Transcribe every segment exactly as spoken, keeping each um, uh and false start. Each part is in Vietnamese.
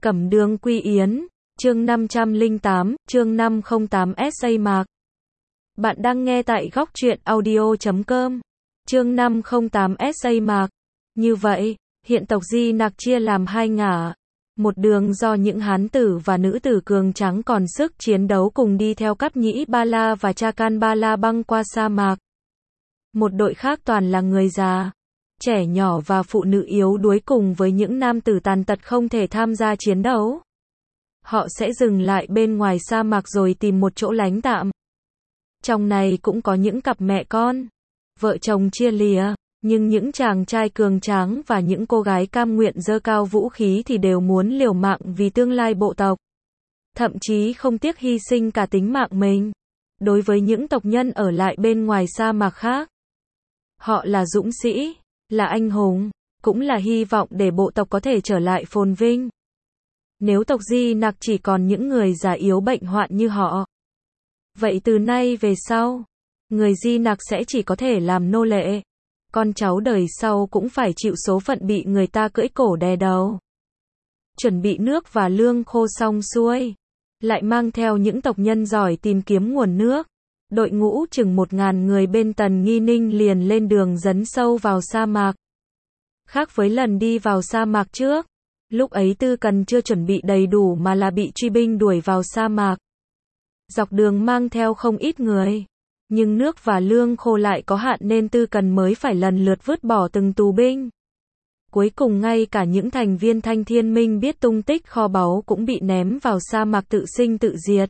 Cẩm Đường Quy Yến, chương năm trăm lẻ tám, chương năm không tám S A Mạc. Bạn đang nghe tại góc truyện audio chấm com. Chương năm không tám S A Mạc. Như vậy, hiện tộc Di Nặc chia làm hai ngả. Một đường do những hán tử và nữ tử cường tráng còn sức chiến đấu cùng đi theo Cáp Nhĩ Ba La và Chakan Ba La băng qua sa mạc. Một đội khác toàn là người già, trẻ nhỏ và phụ nữ yếu đuối cùng với những nam tử tàn tật không thể tham gia chiến đấu. Họ sẽ dừng lại bên ngoài sa mạc rồi tìm một chỗ lánh tạm. Trong này cũng có những cặp mẹ con, vợ chồng chia lìa, nhưng những chàng trai cường tráng và những cô gái cam nguyện giơ cao vũ khí thì đều muốn liều mạng vì tương lai bộ tộc. Thậm chí không tiếc hy sinh cả tính mạng mình. Đối với những tộc nhân ở lại bên ngoài sa mạc khác, họ là dũng sĩ, là anh hùng, cũng là hy vọng để bộ tộc có thể trở lại phồn vinh. Nếu tộc Di Nặc chỉ còn những người già yếu bệnh hoạn như họ, vậy từ nay về sau, người Di Nặc sẽ chỉ có thể làm nô lệ. Con cháu đời sau cũng phải chịu số phận bị người ta cưỡi cổ đè đầu. Chuẩn bị nước và lương khô xong xuôi, lại mang theo những tộc nhân giỏi tìm kiếm nguồn nước. Đội ngũ chừng một ngàn người bên Tần Nghi Ninh liền lên đường dấn sâu vào sa mạc. Khác với lần đi vào sa mạc trước, lúc ấy Tư Cần chưa chuẩn bị đầy đủ mà là bị truy binh đuổi vào sa mạc. Dọc đường mang theo không ít người, nhưng nước và lương khô lại có hạn nên Tư Cần mới phải lần lượt vứt bỏ từng tù binh. Cuối cùng ngay cả những thành viên Thanh Thiên Minh biết tung tích kho báu cũng bị ném vào sa mạc tự sinh tự diệt.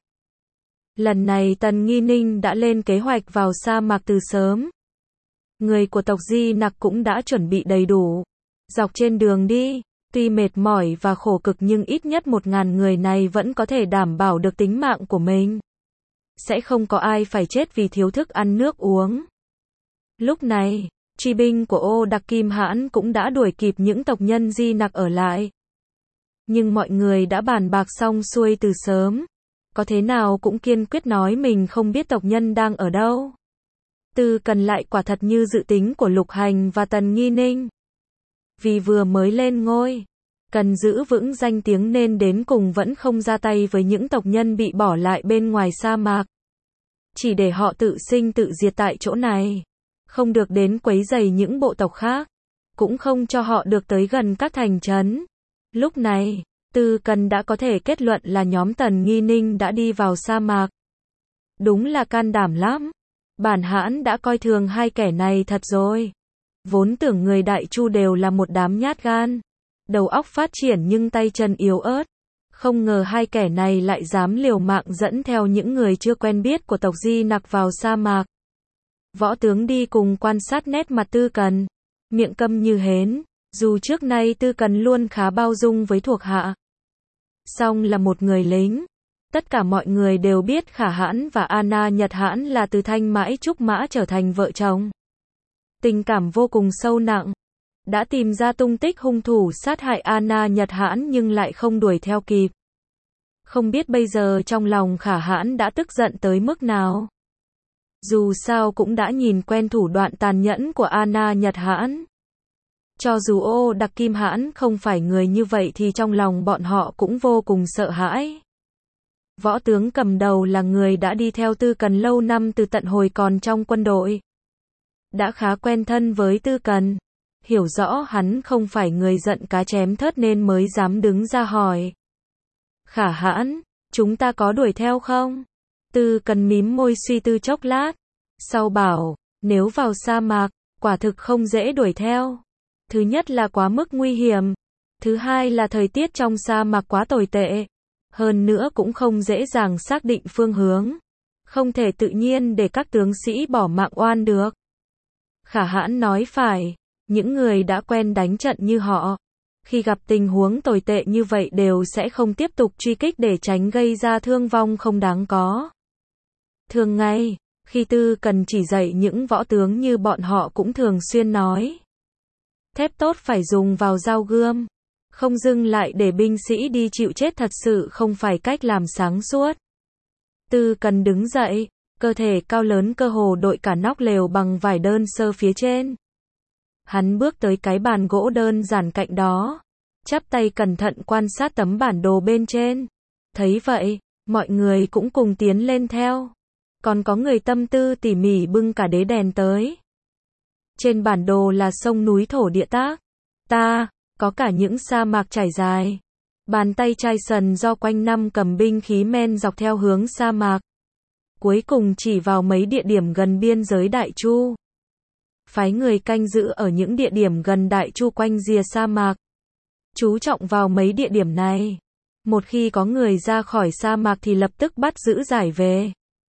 Lần này Tần Nghi Ninh đã lên kế hoạch vào sa mạc từ sớm. Người của tộc Di Nặc cũng đã chuẩn bị đầy đủ. Dọc trên đường đi, tuy mệt mỏi và khổ cực nhưng ít nhất một ngàn người này vẫn có thể đảm bảo được tính mạng của mình. Sẽ không có ai phải chết vì thiếu thức ăn nước uống. Lúc này, truy binh của Ô Đặc Kim Hãn cũng đã đuổi kịp những tộc nhân Di Nặc ở lại. Nhưng mọi người đã bàn bạc xong xuôi từ sớm. Có thế nào cũng kiên quyết nói mình không biết tộc nhân đang ở đâu. Tư Cần lại quả thật như dự tính của Lục Hành và Tần Nghi Ninh. Vì vừa mới lên ngôi, cần giữ vững danh tiếng nên đến cùng vẫn không ra tay với những tộc nhân bị bỏ lại bên ngoài sa mạc. Chỉ để họ tự sinh tự diệt tại chỗ này. Không được đến quấy rầy những bộ tộc khác. Cũng không cho họ được tới gần các thành trấn. Lúc này, Tư Cần đã có thể kết luận là nhóm Tần Nghi Ninh đã đi vào sa mạc. Đúng là can đảm lắm. Bản Hãn đã coi thường hai kẻ này thật rồi. Vốn tưởng người Đại Chu đều là một đám nhát gan, đầu óc phát triển nhưng tay chân yếu ớt. Không ngờ hai kẻ này lại dám liều mạng dẫn theo những người chưa quen biết của tộc Di Nặc vào sa mạc. Võ tướng đi cùng quan sát nét mặt Tư Cần, miệng câm như hến, dù trước nay Tư Cần luôn khá bao dung với thuộc hạ. Song là một người lính, tất cả mọi người đều biết Khả Hãn và Anna Nhật Hãn là từ Thanh Mãi Trúc Mã trở thành vợ chồng. Tình cảm vô cùng sâu nặng. Đã tìm ra tung tích hung thủ sát hại Anna Nhật Hãn nhưng lại không đuổi theo kịp. Không biết bây giờ trong lòng Khả Hãn đã tức giận tới mức nào. Dù sao cũng đã nhìn quen thủ đoạn tàn nhẫn của Anna Nhật Hãn. Cho dù Ô Đặc Kim Hãn không phải người như vậy thì trong lòng bọn họ cũng vô cùng sợ hãi. Võ tướng cầm đầu là người đã đi theo Tư Cần lâu năm từ tận hồi còn trong quân đội. Đã khá quen thân với Tư Cần. Hiểu rõ hắn không phải người giận cá chém thớt nên mới dám đứng ra hỏi. Khả Hãn, chúng ta có đuổi theo không? Tư Cần mím môi suy tư chốc lát. Sau bảo, nếu vào sa mạc, quả thực không dễ đuổi theo. Thứ nhất là quá mức nguy hiểm. Thứ hai là thời tiết trong sa mạc quá tồi tệ. Hơn nữa cũng không dễ dàng xác định phương hướng. Không thể tự nhiên để các tướng sĩ bỏ mạng oan được. Khả Hãn nói phải. Những người đã quen đánh trận như họ, khi gặp tình huống tồi tệ như vậy đều sẽ không tiếp tục truy kích để tránh gây ra thương vong không đáng có. Thường ngày, khi Tư Cần chỉ dạy những võ tướng như bọn họ cũng thường xuyên nói. Thép tốt phải dùng vào dao gươm, không dừng lại để binh sĩ đi chịu chết thật sự không phải cách làm sáng suốt. Tư Cần đứng dậy, cơ thể cao lớn cơ hồ đội cả nóc lều bằng vải đơn sơ phía trên. Hắn bước tới cái bàn gỗ đơn giản cạnh đó, chắp tay cẩn thận quan sát tấm bản đồ bên trên. Thấy vậy, mọi người cũng cùng tiến lên theo. Còn có người tâm tư tỉ mỉ bưng cả đế đèn tới. Trên bản đồ là sông núi thổ địa tác. Ta, có cả những sa mạc trải dài. Bàn tay trai sần do quanh năm cầm binh khí men dọc theo hướng sa mạc. Cuối cùng chỉ vào mấy địa điểm gần biên giới Đại Chu. Phái người canh giữ ở những địa điểm gần Đại Chu quanh rìa sa mạc. Chú trọng vào mấy địa điểm này. Một khi có người ra khỏi sa mạc thì lập tức bắt giữ giải về.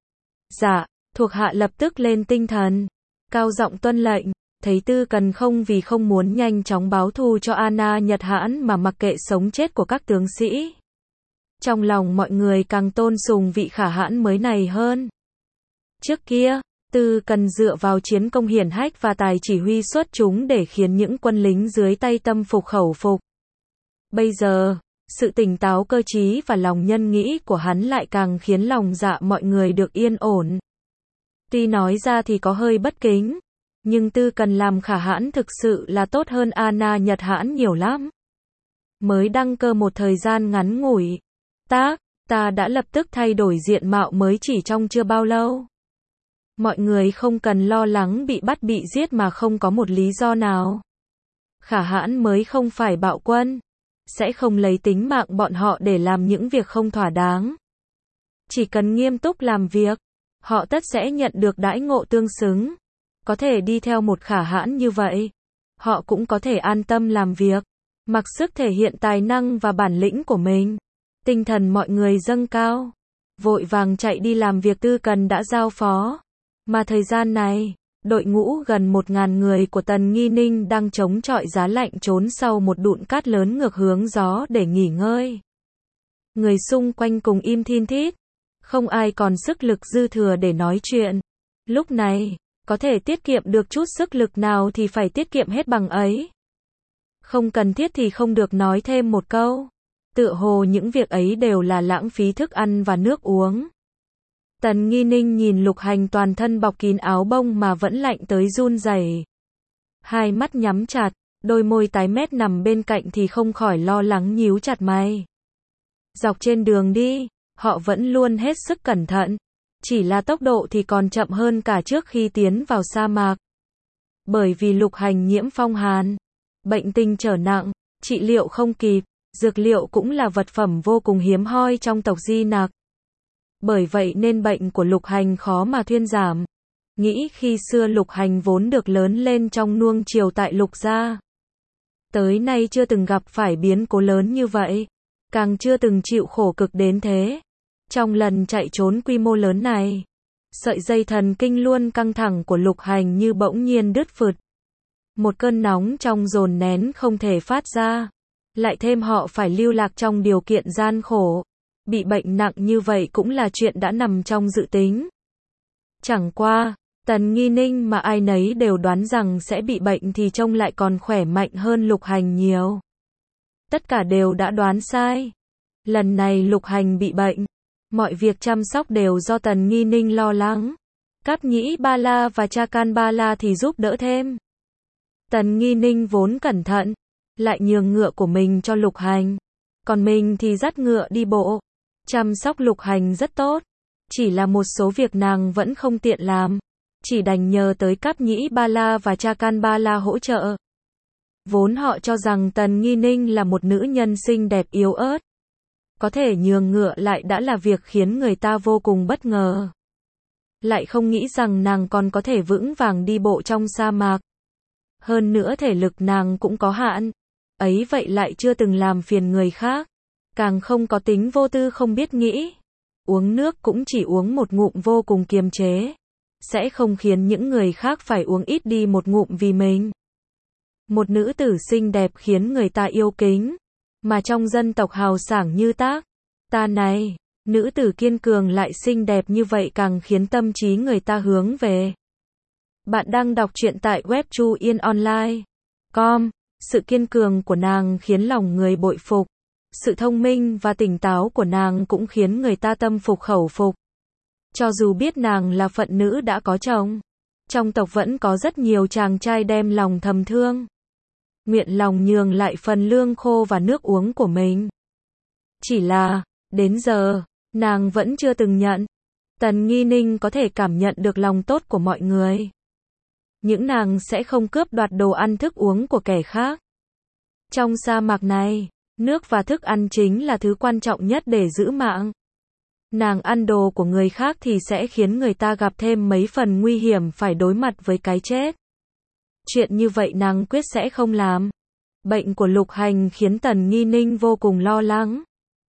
Dạ, thuộc hạ lập tức lên tinh thần. Cao giọng tuân lệnh. Thấy Tư Cần không vì không muốn nhanh chóng báo thù cho Anna Nhật Hãn mà mặc kệ sống chết của các tướng sĩ. Trong lòng mọi người càng tôn sùng vị Khả Hãn mới này hơn. Trước kia, Tư Cần dựa vào chiến công hiển hách và tài chỉ huy xuất chúng để khiến những quân lính dưới tay tâm phục khẩu phục. Bây giờ, sự tỉnh táo cơ trí và lòng nhân nghĩ của hắn lại càng khiến lòng dạ mọi người được yên ổn. Tuy nói ra thì có hơi bất kính, nhưng Tư Cần làm Khả Hãn thực sự là tốt hơn Anna Nhật Hãn nhiều lắm. Mới đăng cơ một thời gian ngắn ngủi, ta, ta đã lập tức thay đổi diện mạo mới chỉ trong chưa bao lâu. Mọi người không cần lo lắng bị bắt bị giết mà không có một lý do nào. Khả Hãn mới không phải bạo quân, sẽ không lấy tính mạng bọn họ để làm những việc không thỏa đáng. Chỉ cần nghiêm túc làm việc, họ tất sẽ nhận được đãi ngộ tương xứng. Có thể đi theo một Khả Hãn như vậy, họ cũng có thể an tâm làm việc, mặc sức thể hiện tài năng và bản lĩnh của mình. Tinh thần mọi người dâng cao, vội vàng chạy đi làm việc Tư Cần đã giao phó. Mà thời gian này, đội ngũ gần một ngàn người của Tần Nghi Ninh đang chống chọi giá lạnh trốn sau một đụn cát lớn ngược hướng gió để nghỉ ngơi. Người xung quanh cùng im thin thít, không ai còn sức lực dư thừa để nói chuyện. Lúc này, có thể tiết kiệm được chút sức lực nào thì phải tiết kiệm hết bằng ấy. Không cần thiết thì không được nói thêm một câu. Tựa hồ những việc ấy đều là lãng phí thức ăn và nước uống. Tần Nghi Ninh nhìn Lục Hành toàn thân bọc kín áo bông mà vẫn lạnh tới run rẩy. Hai mắt nhắm chặt, đôi môi tái mét nằm bên cạnh thì không khỏi lo lắng nhíu chặt mày. Dọc trên đường đi, họ vẫn luôn hết sức cẩn thận. Chỉ là tốc độ thì còn chậm hơn cả trước khi tiến vào sa mạc. Bởi vì Lục Hành nhiễm phong hàn, bệnh tình trở nặng, trị liệu không kịp, dược liệu cũng là vật phẩm vô cùng hiếm hoi trong tộc Di Nặc. Bởi vậy nên bệnh của Lục Hành khó mà thuyên giảm. Nghĩ khi xưa Lục Hành vốn được lớn lên trong nuông chiều tại Lục gia. Tới nay chưa từng gặp phải biến cố lớn như vậy. Càng chưa từng chịu khổ cực đến thế. Trong lần chạy trốn quy mô lớn này, sợi dây thần kinh luôn căng thẳng của Lục Hành như bỗng nhiên đứt phượt. Một cơn nóng trong dồn nén không thể phát ra. Lại thêm họ phải lưu lạc trong điều kiện gian khổ. Bị bệnh nặng như vậy cũng là chuyện đã nằm trong dự tính. Chẳng qua, Tần Nghi Ninh mà ai nấy đều đoán rằng sẽ bị bệnh thì trông lại còn khỏe mạnh hơn Lục Hành nhiều. Tất cả đều đã đoán sai. Lần này Lục Hành bị bệnh, mọi việc chăm sóc đều do Tần Nghi Ninh lo lắng. Cáp Nhĩ Ba La và Cha Can Ba La thì giúp đỡ thêm. Tần Nghi Ninh vốn cẩn thận, lại nhường ngựa của mình cho Lục Hành. Còn mình thì dắt ngựa đi bộ. Chăm sóc Lục Hành rất tốt. Chỉ là một số việc nàng vẫn không tiện làm. Chỉ đành nhờ tới Cáp Nhĩ Ba La và Cha Can Ba La hỗ trợ. Vốn họ cho rằng Tần Nghi Ninh là một nữ nhân xinh đẹp yếu ớt. Có thể nhường ngựa lại đã là việc khiến người ta vô cùng bất ngờ. Lại không nghĩ rằng nàng còn có thể vững vàng đi bộ trong sa mạc. Hơn nữa thể lực nàng cũng có hạn. Ấy vậy lại chưa từng làm phiền người khác. Càng không có tính vô tư không biết nghĩ. Uống nước cũng chỉ uống một ngụm vô cùng kiềm chế. Sẽ không khiến những người khác phải uống ít đi một ngụm vì mình. Một nữ tử xinh đẹp khiến người ta yêu kính. Mà trong dân tộc hào sảng như tác, ta này, nữ tử kiên cường lại xinh đẹp như vậy càng khiến tâm trí người ta hướng về. Bạn đang đọc truyện tại web Chu Yên Online chấm com. Sự kiên cường của nàng khiến lòng người bội phục. Sự thông minh và tỉnh táo của nàng cũng khiến người ta tâm phục khẩu phục. Cho dù biết nàng là phận nữ đã có chồng, trong tộc vẫn có rất nhiều chàng trai đem lòng thầm thương. nguyện lòng nhường lại phần lương khô và nước uống của mình. Chỉ là, đến giờ, nàng vẫn chưa từng nhận. Tần Nghi Ninh có thể cảm nhận được lòng tốt của mọi người. Những nàng sẽ không cướp đoạt đồ ăn thức uống của kẻ khác. Trong sa mạc này, nước và thức ăn chính là thứ quan trọng nhất để giữ mạng. Nàng ăn đồ của người khác thì sẽ khiến người ta gặp thêm mấy phần nguy hiểm phải đối mặt với cái chết. Chuyện như vậy nàng quyết sẽ không làm. Bệnh của Lục Hành khiến Tần Nghi Ninh vô cùng lo lắng.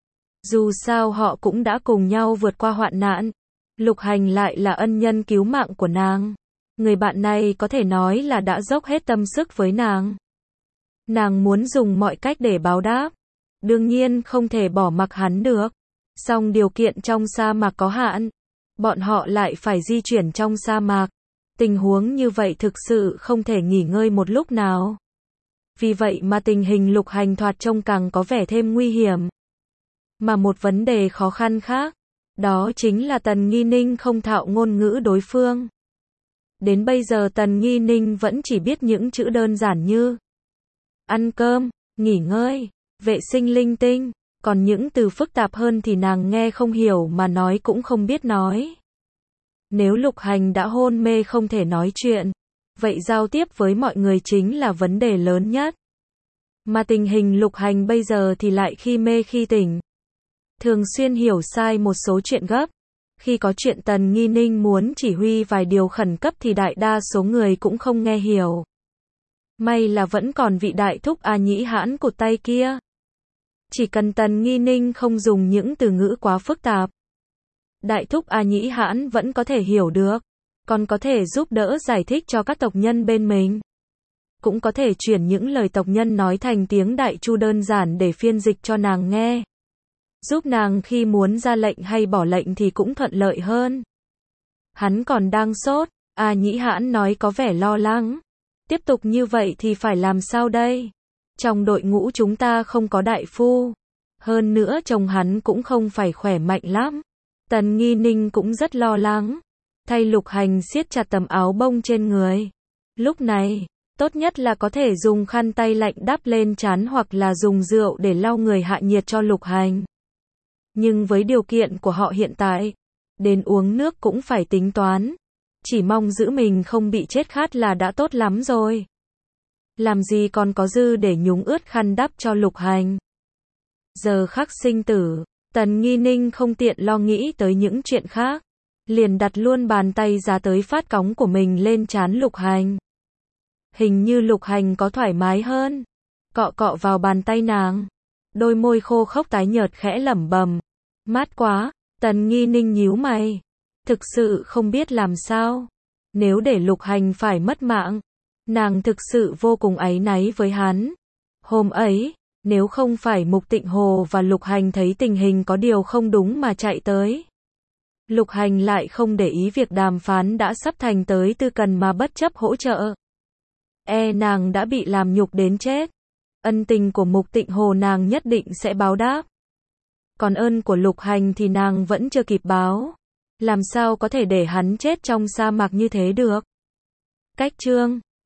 Dù sao họ cũng đã cùng nhau vượt qua hoạn nạn. Lục Hành lại là ân nhân cứu mạng của nàng. Người bạn này có thể nói là đã dốc hết tâm sức với nàng. Nàng muốn dùng mọi cách để báo đáp. Đương nhiên không thể bỏ mặc hắn được. Song điều kiện trong sa mạc có hạn. Bọn họ lại phải di chuyển trong sa mạc. Tình huống như vậy thực sự không thể nghỉ ngơi một lúc nào. Vì vậy mà tình hình Lục Hành thoạt trông càng có vẻ thêm nguy hiểm. Mà một vấn đề khó khăn khác, đó chính là Tần Nghi Ninh không thạo ngôn ngữ đối phương. Đến bây giờ Tần Nghi Ninh vẫn chỉ biết những chữ đơn giản như ăn cơm, nghỉ ngơi, vệ sinh linh tinh, còn những từ phức tạp hơn thì nàng nghe không hiểu mà nói cũng không biết nói. Nếu Lục Hành đã hôn mê không thể nói chuyện, vậy giao tiếp với mọi người chính là vấn đề lớn nhất. Mà tình hình Lục Hành bây giờ thì lại khi mê khi tỉnh. Thường xuyên hiểu sai một số chuyện gấp. Khi có chuyện Tần Nghi Ninh muốn chỉ huy vài điều khẩn cấp thì đại đa số người cũng không nghe hiểu. May là vẫn còn vị đại thúc A Nhĩ Hãn cụt tay kia. Chỉ cần Tần Nghi Ninh không dùng những từ ngữ quá phức tạp, đại thúc A Nhĩ Hãn vẫn có thể hiểu được, còn có thể giúp đỡ giải thích cho các tộc nhân bên mình. Cũng có thể chuyển những lời tộc nhân nói thành tiếng Đại Chu đơn giản để phiên dịch cho nàng nghe. Giúp nàng khi muốn ra lệnh hay bỏ lệnh thì cũng thuận lợi hơn. Hắn còn đang sốt, A Nhĩ Hãn nói có vẻ lo lắng. Tiếp tục như vậy thì phải làm sao đây? Trong đội ngũ chúng ta không có đại phu. Hơn nữa chồng hắn cũng không phải khỏe mạnh lắm. Tần Nghi Ninh cũng rất lo lắng. Thay Lục Hành siết chặt tấm áo bông trên người. Lúc này, tốt nhất là có thể dùng khăn tay lạnh đắp lên trán hoặc là dùng rượu để lau người hạ nhiệt cho Lục Hành. Nhưng với điều kiện của họ hiện tại, đến uống nước cũng phải tính toán. Chỉ mong giữ mình không bị chết khát là đã tốt lắm rồi. Làm gì còn có dư để nhúng ướt khăn đắp cho Lục Hành. Giờ khắc sinh tử, Tần Nghi Ninh không tiện lo nghĩ tới những chuyện khác. Liền đặt luôn bàn tay ra tới phát cóng của mình lên trán Lục Hành. Hình như Lục Hành có thoải mái hơn. Cọ cọ vào bàn tay nàng. Đôi môi khô khốc tái nhợt khẽ lẩm bẩm. Mát quá, Tần Nghi Ninh nhíu mày. Thực sự không biết làm sao. Nếu để Lục Hành phải mất mạng, nàng thực sự vô cùng áy náy với hắn. Hôm ấy, nếu không phải Mục Tịnh Hồ và Lục Hành thấy tình hình có điều không đúng mà chạy tới. Lục Hành lại không để ý việc đàm phán đã sắp thành tới Tư Cần mà bất chấp hỗ trợ. E nàng đã bị làm nhục đến chết. Ân tình của Mục Tịnh Hồ nàng nhất định sẽ báo đáp. Còn ơn của Lục Hành thì nàng vẫn chưa kịp báo. Làm sao có thể để hắn chết trong sa mạc như thế được? Cách chương